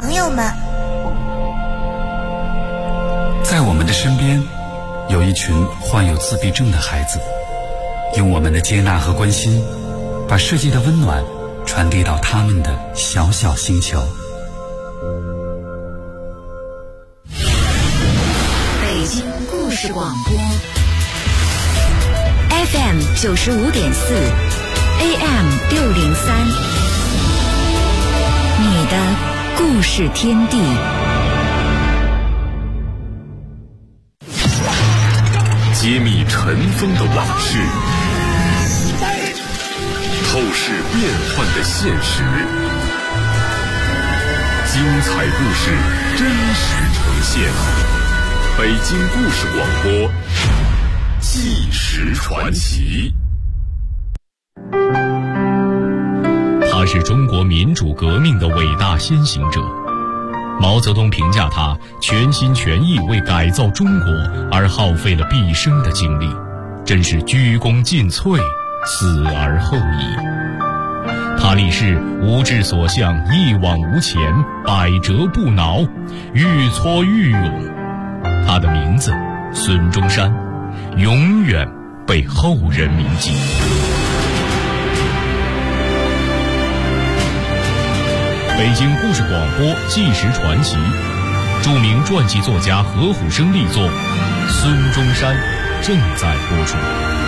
朋友们。 在我们的身边，有一群患有自闭症的孩子，用我们的接纳和关心，把世界的温暖传递到他们的小小星球。 北京故事广播 FM 95.4 AM 603，你的故事天地。 揭秘尘封的往事，透视变幻的现实，精彩故事真实呈现。北京故事广播，纪实传奇。 他是中国民主革命的伟大先行者。毛泽东评价他全心全意为改造中国而耗费了毕生的精力，真是鞠躬尽瘁，死而后已。他立誓无志所向，一往无前，百折不挠，愈挫愈勇。他的名字孙中山，永远被后人铭记。北京故事广播纪实传奇，著名传记作家何虎生力作《孙中山》正在播出。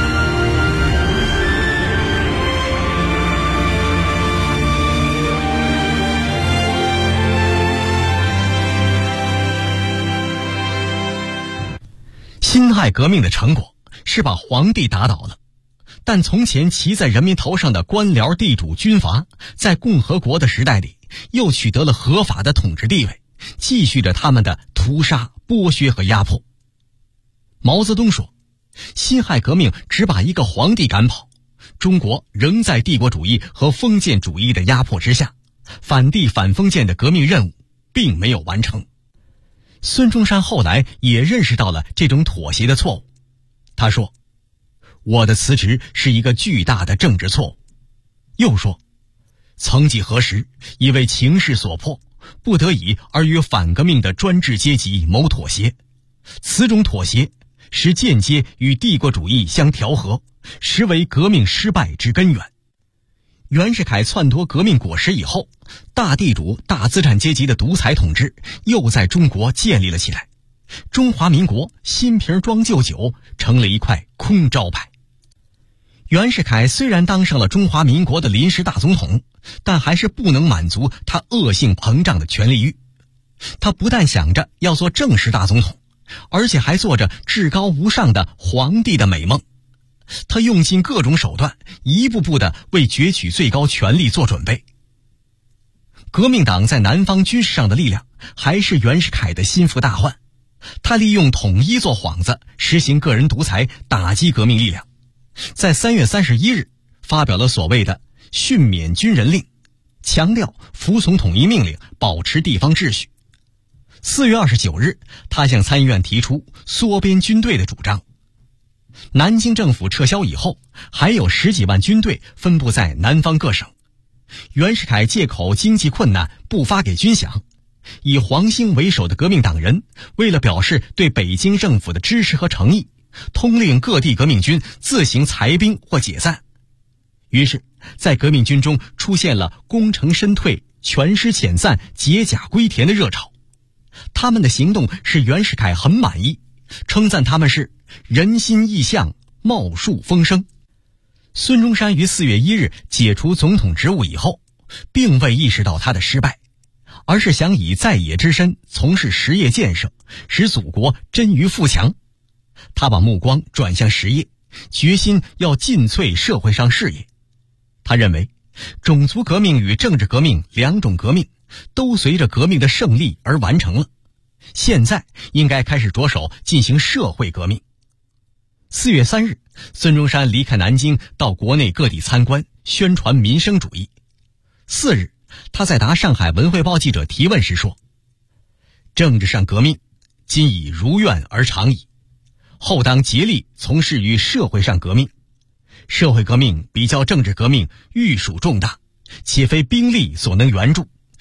辛亥革命的成果是把皇帝打倒了，但从前骑在人民头上的官僚、地主、军阀，在共和国的时代里又取得了合法的统治地位，继续着他们的屠杀、剥削和压迫。毛泽东说，辛亥革命只把一个皇帝赶跑，中国仍在帝国主义和封建主义的压迫之下，反帝反封建的革命任务并没有完成。孙中山后来也认识到了这种妥协的错误，他说，我的辞职是一个巨大的政治错误。又说，曾几何时，因为情势所迫，不得已而与反革命的专制阶级谋妥协，此种妥协是间接与帝国主义相调和，实为革命失败之根源。袁世凯篡夺革命果实以后，大地主、大资产阶级的独裁统治又在中国建立了起来，中华民国新瓶装旧酒，成了一块空招牌。袁世凯虽然当上了中华民国的临时大总统，但还是不能满足他恶性膨胀的权力欲。他不但想着要做正式大总统，而且还做着至高无上的皇帝的美梦。他用尽各种手段，一步步地为攫取最高权力做准备。革命党在南方军事上的力量还是袁世凯的心腹大患，他利用统一做幌子，实行个人独裁，打击革命力量。在3月31日发表了所谓的训勉军人令，强调服从统一命令，保持地方秩序。4月29日，他向参议院提出缩编军队的主张。南京政府撤销以后，还有10几万军队分布在南方各省。袁世凯借口经济困难不发给军饷，以黄兴为首的革命党人为了表示对北京政府的支持和诚意，通令各地革命军自行裁兵或解散。于是在革命军中出现了功成身退、全师遣散、解甲归田的热潮。他们的行动使袁世凯很满意，称赞他们是人心意向、茂树风声。孙中山于4月1日解除总统职务以后，并未意识到他的失败，而是想以在野之身从事实业建设，使祖国臻于富强。他把目光转向实业，决心要尽瘁社会上事业。他认为，种族革命与政治革命两种革命都随着革命的胜利而完成了，现在应该开始着手进行社会革命。4月3日，孙中山离开南京，到国内各地参观，宣传民生主义。4日，他在答上海文汇报记者提问时说，政治上革命今已如愿而长矣，后当竭力从事于社会上革命。社会革命比较政治革命愈属重大，且非兵力所能援助，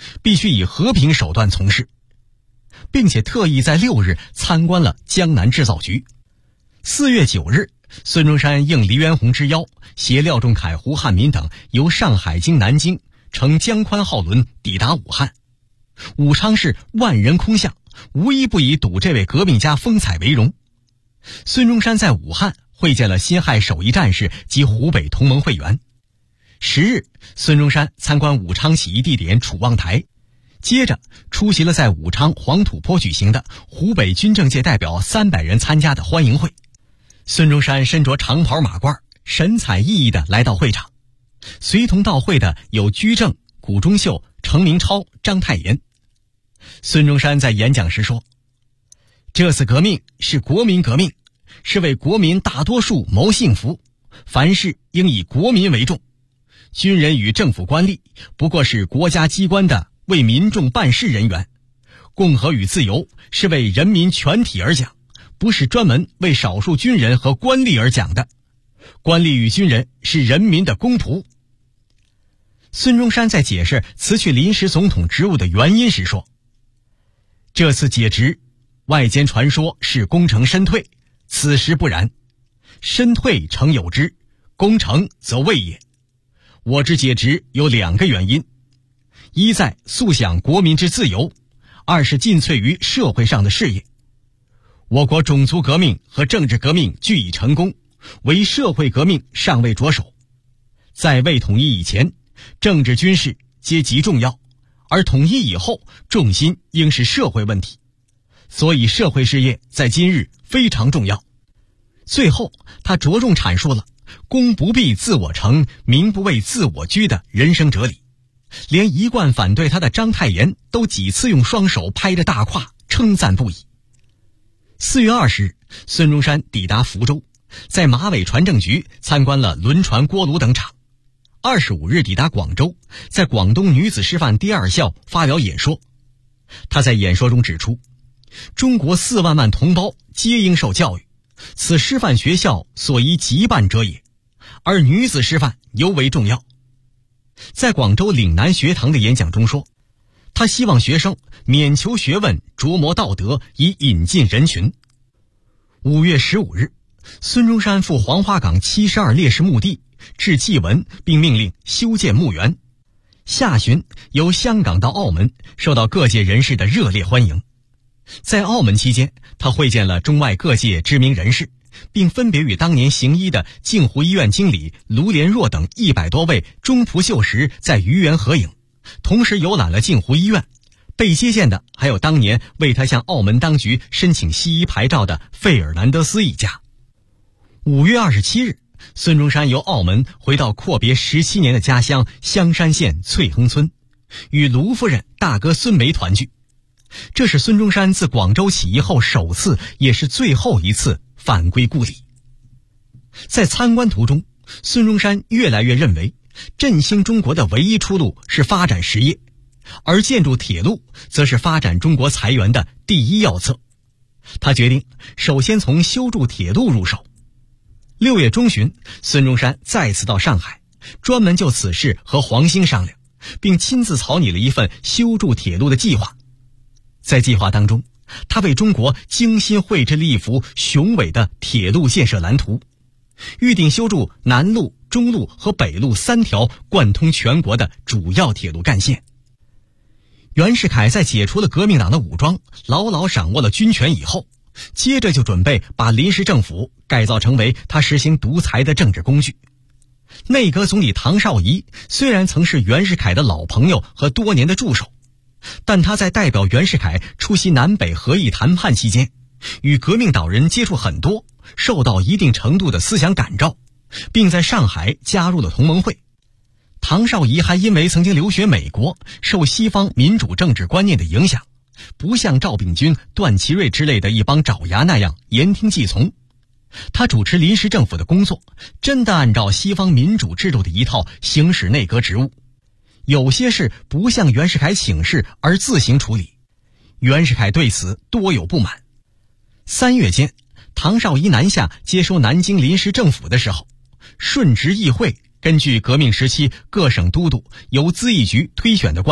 必须以和平手段从事，并且特意在6日参观了江南制造局。4月9日，孙中山应黎元洪之邀，携廖仲恺、胡汉民等由上海经南京乘江宽号轮抵达武汉。武昌市万人空巷，无一不以睹这位革命家风采为荣。孙中山在武汉会见了辛亥首义战士及湖北同盟会员。10日，孙中山参观武昌起义地点楚望台，接着出席了在武昌黄土坡举行的湖北军政界代表300人参加的欢迎会。孙中山身着长袍马褂，神采奕奕地来到会场。随同到会的有居正、谷中秀、程明超、章太炎。孙中山在演讲时说，这次革命是国民革命，是为国民大多数谋幸福，凡事应以国民为重。军人与政府官吏不过是国家机关的为民众办事人员，共和与自由是为人民全体而讲，不是专门为少数军人和官吏而讲的。官吏与军人是人民的公仆。孙中山在解释辞去临时总统职务的原因时说，这次解职，外间传说是功成身退，此时不然，身退诚有之，功成则未也。我之解职有2个原因，一在速享国民之自由，二是尽瘁于社会上的事业。我国种族革命和政治革命俱已成功，唯社会革命尚未着手。在未统一以前，政治军事皆极重要，而统一以后，重心应是社会问题，所以社会事业在今日非常重要。最后，他着重阐述了公不必自我成，民不为自我居的人生哲理。连一贯反对他的章太炎都几次用双手拍着大胯称赞不已。4月20日，孙中山抵达福州，在马尾船政局参观了轮船、锅炉等厂。25日抵达广州，在广东女子师范第2校发表演说。他在演说中指出，中国4万万同胞皆应受教育，此师范学校所宜急办者也，而女子师范尤为重要。在广州岭南学堂的演讲中说，他希望学生免求学问，琢磨道德，以引进人群。5月15日，孙中山赴黄花岗72烈士墓地致祭文，并命令修建墓园。下旬由香港到澳门，受到各界人士的热烈欢迎。在澳门期间，他会见了中外各界知名人士，并分别与当年行医的镜湖医院经理卢连若等100多位中仆秀实在愚园合影，同时游览了镜湖医院。被接见的还有当年为他向澳门当局申请西医牌照的费尔南德斯一家。5月27日，孙中山由澳门回到阔别17年的家乡香山县翠亨村，与卢夫人、大哥孙梅团聚。这是孙中山自广州起义后首次，也是最后一次返归故里。在参观途中，孙中山越来越认为，振兴中国的唯一出路是发展实业，而建筑铁路则是发展中国财源的第一要策。他决定首先从修筑铁路入手。6月中旬，孙中山再次到上海，专门就此事和黄兴商量，并亲自草拟了一份修筑铁路的计划。在计划当中，他为中国精心绘制了一幅雄伟的铁路建设蓝图，预定修筑南路、中路和北路3条贯通全国的主要铁路干线。袁世凯在解除了革命党的武装，牢牢掌握了军权以后，接着就准备把临时政府改造成为他实行独裁的政治工具。内阁总理唐绍仪虽然曾是袁世凯的老朋友和多年的助手，但他在代表袁世凯出席南北和议谈判期间，与革命党人接触很多，受到一定程度的思想感召，并在上海加入了同盟会。唐绍仪还因为曾经留学美国，受西方民主政治观念的影响，不像赵秉钧、段祺瑞之类的一帮爪牙那样言听计从。他主持临时政府的工作，真的按照西方民主制度的一套行使内阁职务。有些事不向袁世凯请示而自行处理，袁世凯对此多有不满。3月间，唐绍仪南下接收南京临时政府的时候，顺直议会根据革命时期各省都督由咨议局推选的惯例，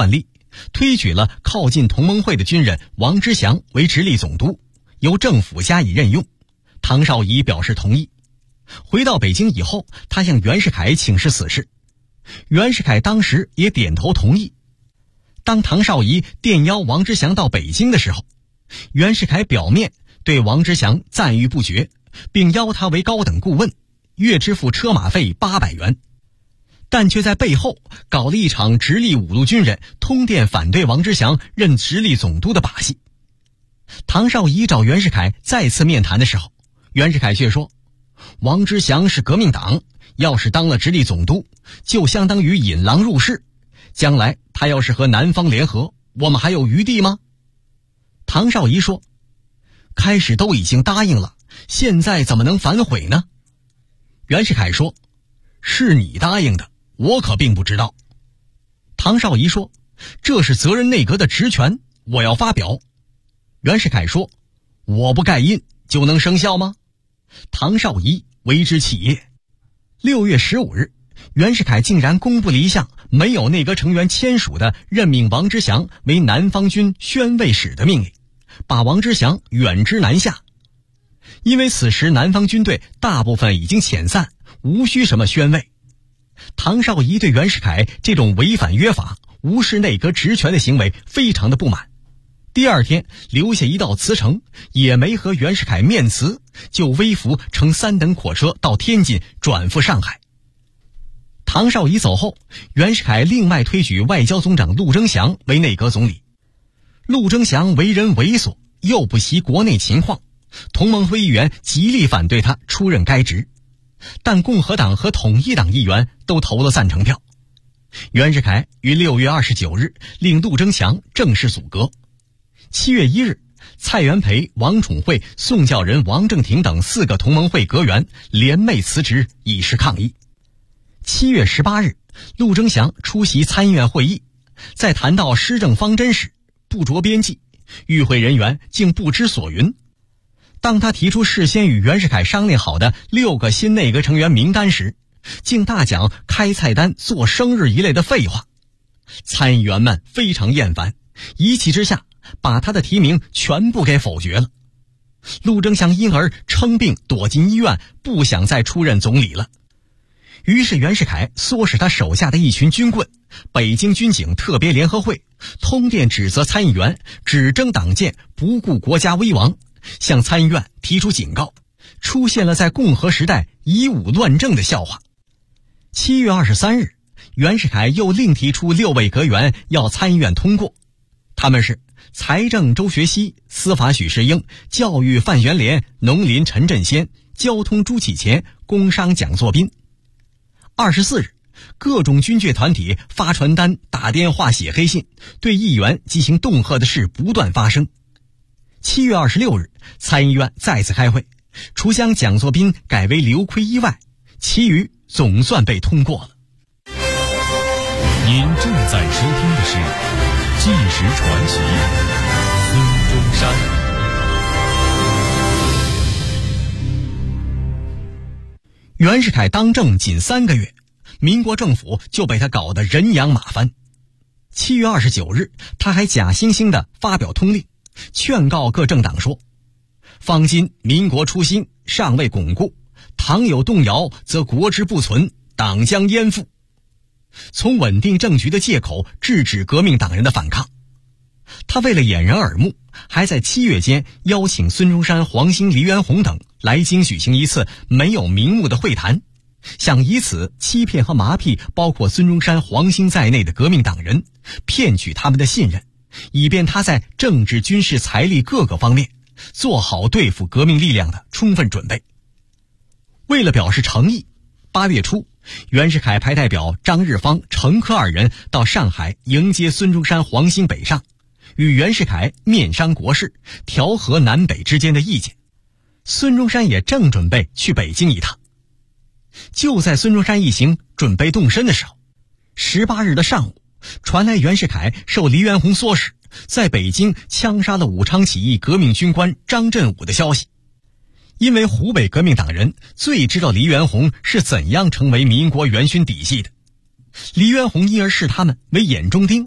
推举了靠近同盟会的军人王之祥为直隶总督，由政府加以任用。唐绍仪表示同意。回到北京以后，他向袁世凯请示此事，袁世凯当时也点头同意。当唐绍仪电邀王之祥到北京的时候，袁世凯表面对王之祥赞誉不绝，并邀他为高等顾问，月支付车马费800元，但却在背后搞了一场直隶5路军人通电反对王之祥任直隶总督的把戏。唐绍仪找袁世凯再次面谈的时候，袁世凯却说，王之祥是革命党，要是当了直隶总督，就相当于引狼入室，将来他要是和南方联合，我们还有余地吗？唐绍仪说，开始都已经答应了，现在怎么能反悔呢？袁世凯说，是你答应的，我可并不知道。唐绍仪说，这是责任内阁的职权，我要发表。袁世凯说，我不盖印就能生效吗？唐绍仪为之气焰。6月15日，袁世凯竟然公布了一项没有内阁成员签署的任命王之祥为南方军宣慰使的命令，把王之祥远支南下。因为此时南方军队大部分已经遣散，无需什么宣慰。唐绍仪对袁世凯这种违反约法、无视内阁职权的行为非常的不满。第二天留下一道辞呈，也没和袁世凯面辞，就微服乘3等火车到天津转赴上海。唐绍仪走后，袁世凯另外推举外交总长陆征祥为内阁总理。陆征祥为人猥琐，又不习国内情况，同盟会议员极力反对他出任该职，但共和党和统一党议员都投了赞成票。袁世凯于6月29日令陆征祥正式组阁。7月1日，蔡元培、王宠惠、宋教仁、王正廷等4个同盟会阁员联袂辞职，以示抗议。7月18日，陆征祥出席参议院会议，在谈到施政方针时不着边际，与会人员竟不知所云。当他提出事先与袁世凯商量好的6个新内阁成员名单时，竟大讲开菜单做生日一类的废话。参议员们非常厌烦，一气之下把他的提名全部给否决了。陆征祥因而称病躲进医院，不想再出任总理了。于是袁世凯唆使他手下的一群军棍，北京军警特别联合会，通电指责参议员只争党建，不顾国家危亡，向参议院提出警告，出现了在共和时代以武乱政的笑话。7月23日，袁世凯又另提出6位阁员要参议院通过，他们是财政周学熙、司法许世英、教育范元濂、农林陈振先、交通朱启潜、工商蒋作斌。24日，各种军界团体发传单、打电话、写黑信，对议员进行恫吓的事不断发生。7月26日，参议院再次开会，除将蒋作斌改为刘奎一外，其余总算被通过了。 您正在收听的是《纪实传奇》，孙中山。 袁世凯当政仅3个月，民国政府就被他搞得人仰马翻。7月29日，他还假惺惺地发表通令，劝告各政党说，方今民国初兴，尚未巩固，倘有动摇，则国之不存，党将淹覆。从稳定政局的借口制止革命党人的反抗。他为了掩人耳目，还在7月间邀请孙中山、黄兴、黎元洪等来京举行一次没有名目的会谈，想以此欺骗和麻痹包括孙中山、黄兴在内的革命党人，骗取他们的信任，以便他在政治、军事、财力各个方面做好对付革命力量的充分准备。为了表示诚意，8月初，袁世凯派代表张日芳、程克2人到上海迎接孙中山、黄兴北上，与袁世凯面商国事，调和南北之间的意见。孙中山也正准备去北京一趟。就在孙中山一行准备动身的时候，18日的上午，传来袁世凯受黎元洪唆使，在北京枪杀了武昌起义革命军官张振武的消息。因为湖北革命党人最知道黎元洪是怎样成为民国元勋底细的，黎元洪因而视他们为眼中钉，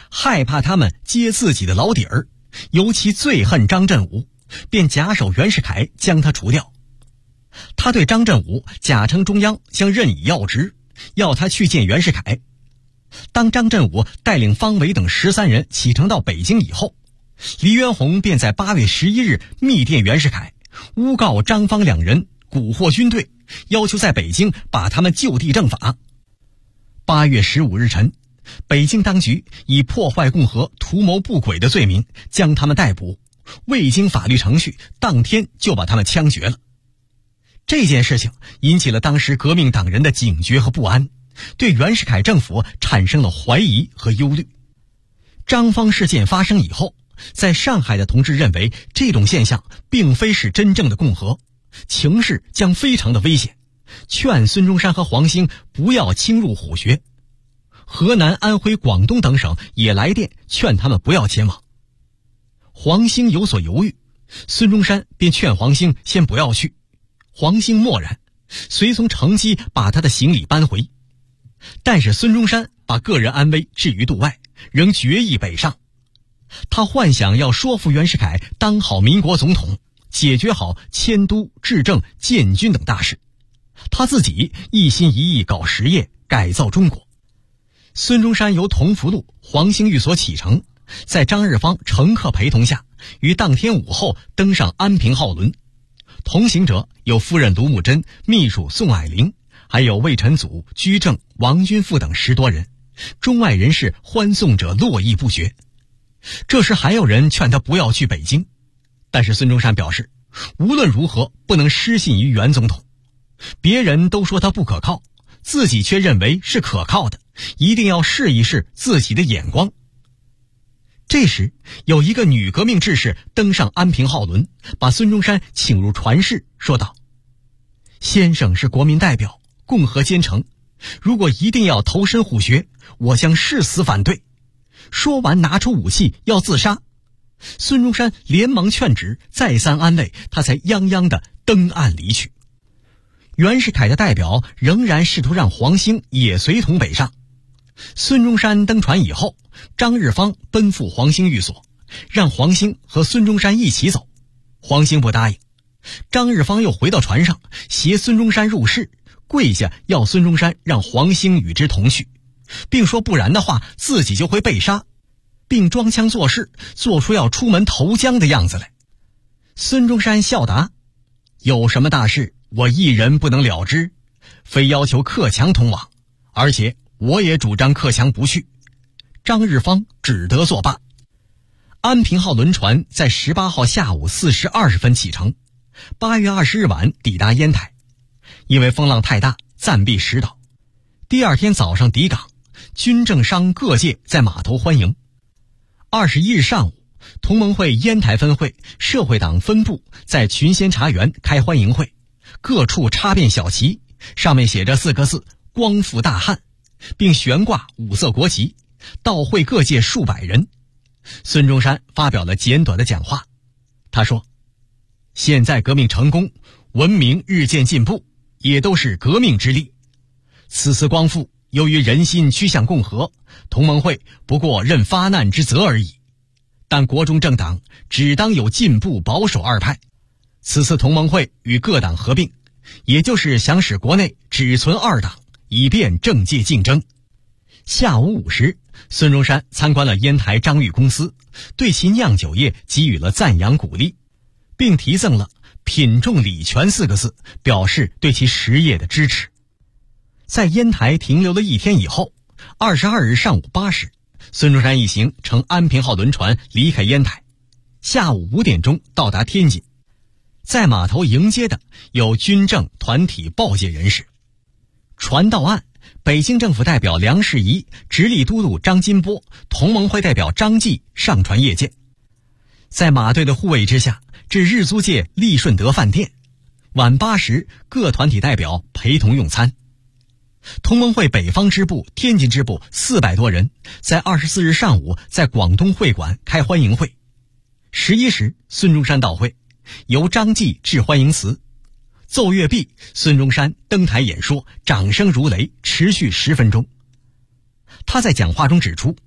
害怕他们揭自己的老底儿，尤其最恨张振武，便假手袁世凯将他除掉。他对张振武假称中央将任以要职，要他去见袁世凯。当张振武带领方伟等13人启程到北京以后，黎元洪便在8月11日密电袁世凯，诬告张方两人蛊惑军队，要求在北京把他们就地正法。8月15日晨，北京当局以破坏共和、图谋不轨的罪名将他们逮捕，未经法律程序，当天就把他们枪决了。这件事情引起了当时革命党人的警觉和不安，对袁世凯政府产生了怀疑和忧虑。张方事件发生以后，在上海的同志认为这种现象并非是真正的共和，情势将非常的危险，劝孙中山和黄兴不要侵入虎穴。河南、安徽、广东等省也来电劝他们不要前往。黄兴有所犹豫，孙中山便劝黄兴先不要去。黄兴默然，随从乘机把他的行李搬回。但是孙中山把个人安危置于度外，仍决意北上。他幻想要说服袁世凯当好民国总统，解决好迁都、治政、建军等大事，他自己一心一意搞实业，改造中国。孙中山由同福路黄兴寓所启程，在张日芳乘客陪同下，于当天午后登上安平号轮。同行者有夫人卢慕贞、秘书宋霭龄，还有魏晨祖、居正、王君富等10多人，中外人士欢送者络绎不绝。这时还有人劝他不要去北京，但是孙中山表示，无论如何不能失信于袁总统。别人都说他不可靠，自己却认为是可靠的，一定要试一试自己的眼光。这时有一个女革命志士登上安平号轮，把孙中山请入船室，说道：先生是国民代表，共和奸臣，如果一定要投身虎穴，我将誓死反对。说完拿出武器要自杀。孙中山连忙劝止，再三安慰，他才泱泱地登岸离去。袁世凯的代表仍然试图让黄兴也随同北上。孙中山登船以后，张日芳奔赴黄兴寓所，让黄兴和孙中山一起走。黄兴不答应，张日芳又回到船上，携孙中山入室，跪下要孙中山让黄兴与之同去，并说不然的话自己就会被杀，并装腔作势，做出要出门投江的样子来。孙中山笑答：有什么大事我一人不能了之，非要求克强同往，而且我也主张克强不去。张日芳只得作罢。安平号轮船在18号下午4时20分启程，8月20日晚抵达烟台。因为风浪太大，暂避石岛。第二天早上抵港，军政商各界在码头欢迎。21日上午，同盟会烟台分会、社会党分部在群仙茶园开欢迎会，各处插遍小旗，上面写着4个字：光复大汉，并悬挂5色国旗，到会各界数百人。孙中山发表了简短的讲话，他说：现在革命成功，文明日渐进步，也都是革命之力。此次光复，由于人心趋向共和，同盟会不过任发难之责而已。但国中政党只当有进步保守2派，此次同盟会与各党合并，也就是想使国内只存2党，以便政界竞争。下午5时，孙中山参观了烟台张裕公司，对其酿酒业给予了赞扬鼓励，并题赠了品重礼全4个字，表示对其实业的支持。在烟台停留了1天以后，22日上午8时，孙中山一行乘安平号轮船离开烟台，下午5点钟到达天津。在码头迎接的有军政团体报界人士。船到岸，北京政府代表梁士仪、直隶都督张金波、同盟会代表张继上船谒见。在马队的护卫之下，至日租界利顺德饭店。晚8时，各团体代表陪同用餐。同盟会北方支部、天津支部400多人，在24日上午在广东会馆开欢迎会。11时，孙中山到会，由张继致欢迎词。奏乐毕，孙中山登台演说，掌声如雷，持续10分钟。他在讲话中指出，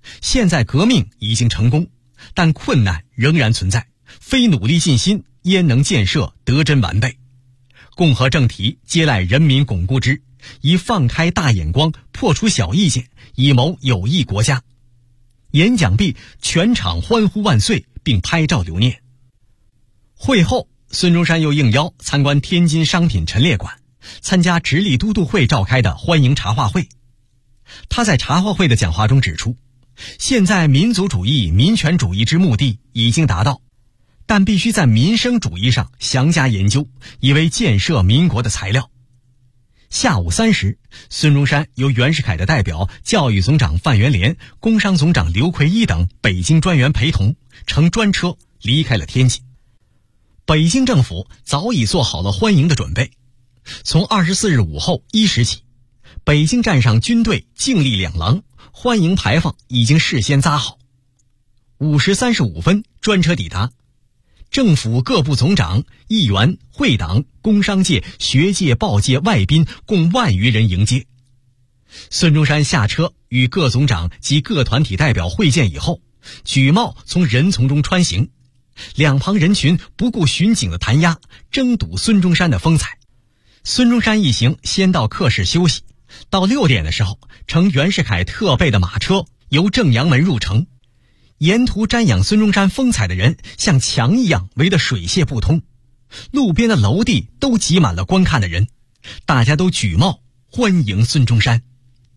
现在革命已经成功，但困难仍然存在，非努力尽心，焉能建设得真完备？共和政体皆赖人民巩固之，以放开大眼光，破除小意见，以谋有益国家。演讲毕，全场欢呼万岁，并拍照留念。会后，孙中山又应邀参观天津商品陈列馆，参加直隶都督会召开的欢迎茶话会。他在茶话会的讲话中指出，现在民族主义、民权主义之目的已经达到，但必须在民生主义上详加研究，以为建设民国的材料。下午3时，孙中山由袁世凯的代表教育总长范元濂、工商总长刘奎一等北京专员陪同，乘专车离开了天津。北京政府早已做好了欢迎的准备。从24日午后1时起，北京站上军队静立两廊，欢迎牌坊已经事先扎好。5时35分，专车抵达。政府各部总长、议员、会党、工商界、学界、报界、外宾共万余人迎接。孙中山下车与各总长及各团体代表会见以后，举帽从人丛中穿行，两旁人群不顾巡警的弹压，争睹孙中山的风采。孙中山一行先到客室休息，到6点的时候，乘袁世凯特备的马车由正阳门入城。沿途瞻仰孙中山风采的人像墙一样围得水泄不通，路边的楼地都挤满了观看的人，大家都举帽欢迎孙中山。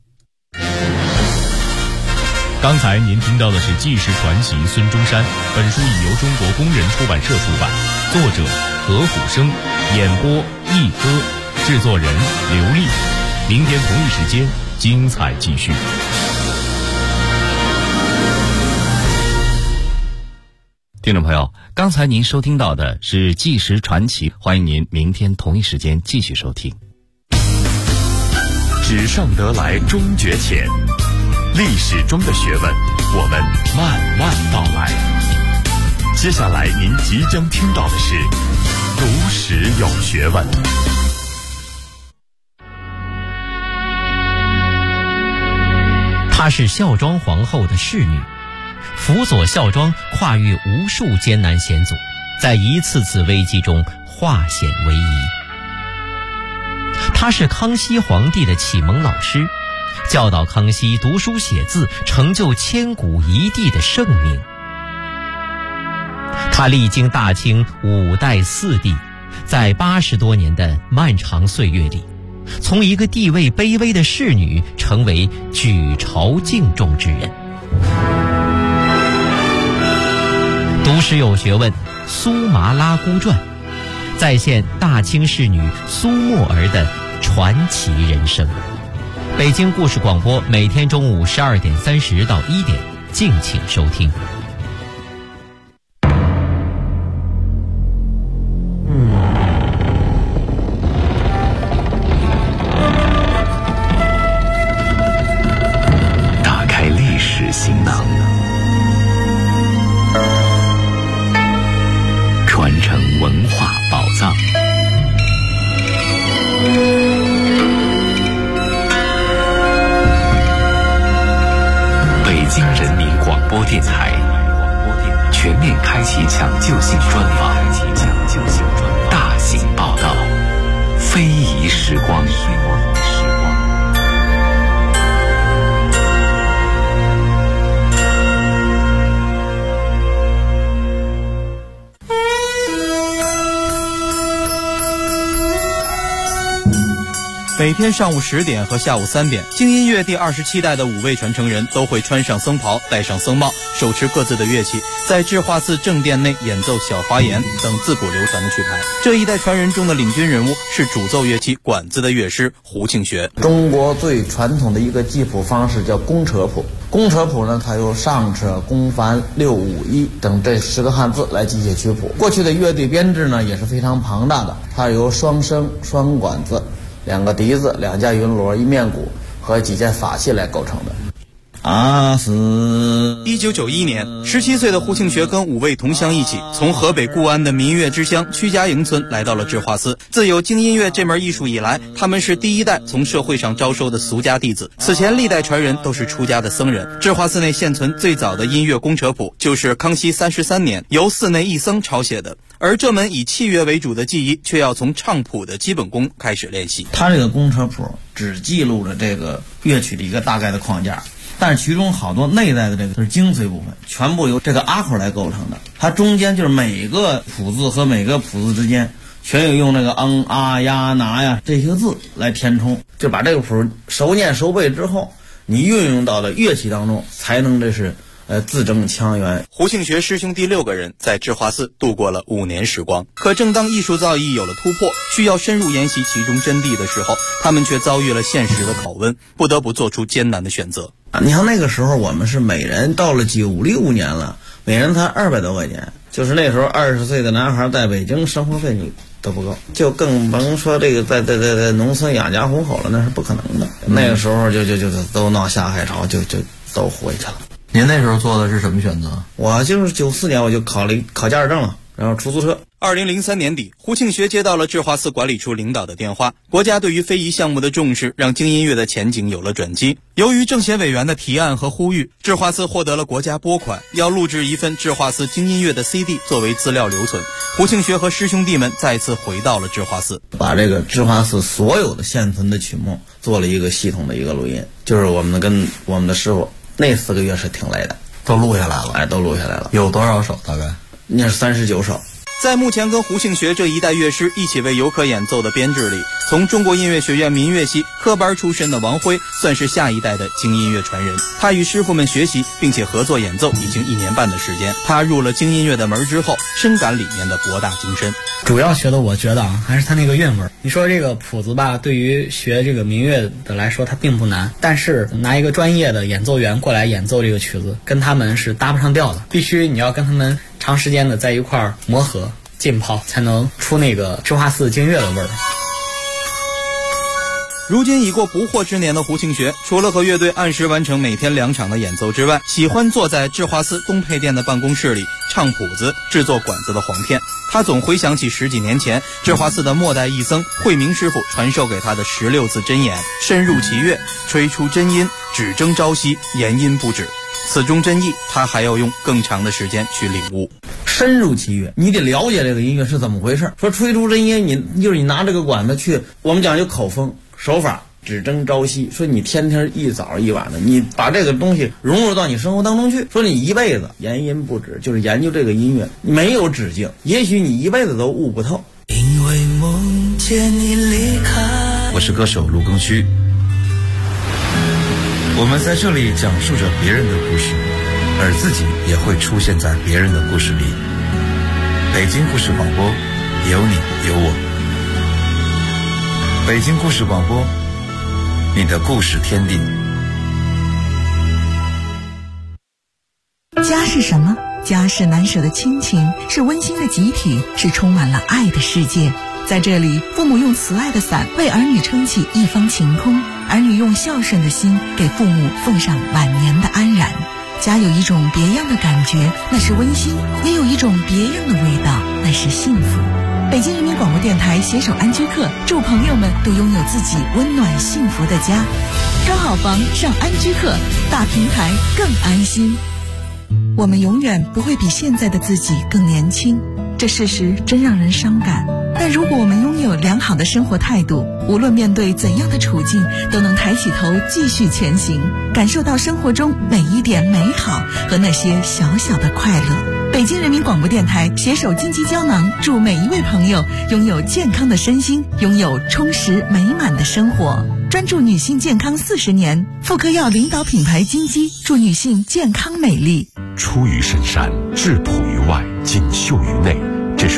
刚才您听到的是纪实传奇孙中山，本书已由中国工人出版社出版，作者何虎生，演播一歌，制作人刘丽。明天同一时间精彩继续。 听众朋友，刚才您收听到的是纪实传奇，欢迎您明天同一时间继续收听。 纸上得来终觉浅，历史中的学问，我们慢慢道来。接下来您即将听到的是读史有学问。 她是孝庄皇后的侍女，辅佐孝庄跨越无数艰难险阻，在一次次危机中化险为夷。他是康熙皇帝的启蒙老师，教导康熙读书写字，成就千古一帝的盛名。他历经大清5代4帝，在80多年的漫长岁月里，从一个地位卑微的侍女成为举朝敬重之人。读史有学问，苏麻拉姑传再现大清侍女苏沫儿的传奇人生。北京故事广播每天中午12点30到1点，敬请收听。 打开历史行囊，传承文化宝藏。北京人民广播电台全面开启抢救性专访，大型报道，非遗时光。 每天上午10点和下午3点，京音乐第27代的5位传承人都会穿上僧袍，戴上僧帽，手持各自的乐器，在智化寺正殿内演奏小花言等自古流传的曲牌。这一代传人中的领军人物是主奏乐器管子的乐师胡庆学。 中国最传统的一个记谱方式叫公车谱。公车谱呢，它由上车、公繁、六五一等这10个汉字来机械曲谱。过去的乐队编制呢也是非常庞大的，它由双笙、双管子、2个笛子、2架云锣、1面鼓和几件法器来构成的。 阿斯。 1991年，17岁的胡庆学跟5位同乡一起，从河北固安的民乐之乡曲家营村来到了智化寺。自有京音乐这门艺术以来，他们是第一代从社会上招收的俗家弟子。此前历代传人都是出家的僧人。智化寺内现存最早的音乐工程谱，就是康熙33年由寺内一僧抄写的。而这门以器乐为主的技艺，却要从唱谱的基本功开始练习。 他这个工程谱只记录了这个乐曲的一个大概的框架，但是其中好多内在的这个是精髓部分，全部由这个阿口来构成的。它中间就是每个谱字和每个谱字之间，全有用那个啊呀拿呀这些字来填充，就把这个谱熟念熟背之后，你运用到了乐器当中，才能这是自正腔圆。 胡庆学师兄弟6个人在智化寺度过了5年时光。可正当艺术造诣有了突破，需要深入研习其中真谛的时候，他们却遭遇了现实的拷问，不得不做出艰难的选择。 你看那个时候我们是每人到了96年了，每人才200多块钱，就是那时候20岁的男孩在北京生活费你都不够，就更甭说这个在农村养家糊口了，那是不可能的。那个时候就都闹下海潮，就都回去了。 您那时候做的是什么选择？ 我就是94年我就考驾驶证了，然后出租车。 2003年底，胡庆学接到了智化寺管理处领导的电话，国家对于非遗项目的重视，让京音乐的前景有了转机。由于政协委员的提案和呼吁，智化寺获得了国家拨款，要录制一份智化寺京音乐的 CD 作为资料留存。胡庆学和师兄弟们再次回到了智化寺， 把这个智化寺所有的现存的曲目做了一个系统的一个录音，就是我们跟我们的师傅那4个月是挺累的， 都录下来了。 都录下来了。 有多少首？大概那是39首。 在目前跟胡庆学这一代乐师一起为游客演奏的编制里，从中国音乐学院民乐系科班出身的王辉算是下一代的京音乐传人。他与师傅们学习并且合作演奏已经1年半的时间。他入了京音乐的门之后，深感里面的博大精深。 主要学的我觉得还是他那个韵味。你说这个谱子吧，对于学这个民乐的来说它并不难，但是拿一个专业的演奏员过来演奏这个曲子，跟他们是搭不上调的。必须你要跟他们长时间的在一块儿磨合浸泡，才能出那个智化寺京乐的味儿。 如今已过不惑之年的胡庆学，除了和乐队按时完成每天2场的演奏之外，喜欢坐在智化寺东配殿的办公室里唱谱子、制作管子的簧片。他总回想起10几年前智化寺的末代义僧慧明师傅传授给他的16字真言：深入其乐，吹出真音，只争朝夕，言音不止。此中真意，他还要用更长的时间去领悟。 深入其乐，你得了解这个音乐是怎么回事。说吹出真音，你拿这个管子去，我们讲究口风手法，只争朝夕。说你天天一早一晚的，你把这个东西融入到你生活当中去。说你一辈子言音不止，就是研究这个音乐，没有止境，也许你一辈子都悟不透。 因为梦见你离开。 我是歌手陆庚戌，我们在这里讲述着别人的故事，而自己也会出现在别人的故事里。北京故事广播，有你有我。北京故事广播，你的故事天地。 家是什么？家是难舍的亲情，是温馨的集体，是充满了爱的世界。在这里，父母用慈爱的伞为儿女撑起一方晴空，儿女用孝顺的心给父母奉上晚年的安然。家有一种别样的感觉，那是温馨；也有一种别样的味道，那是幸福。北京人民广播电台携手安居客，祝朋友们都拥有自己温暖幸福的家。挑好房上安居客，大平台更安心。我们永远不会比现在的自己更年轻，这事实真让人伤感。但如果我们拥有良好的生活态度，无论面对怎样的处境，都能抬起头继续前行，感受到生活中每一点美好和那些小小的快乐。北京人民广播电台携手金鸡胶囊，祝每一位朋友拥有健康的身心，拥有充实美满的生活。专注女性健康40年，妇科药领导品牌金鸡，祝女性健康美丽。 出于深山，质朴于外，锦绣于内。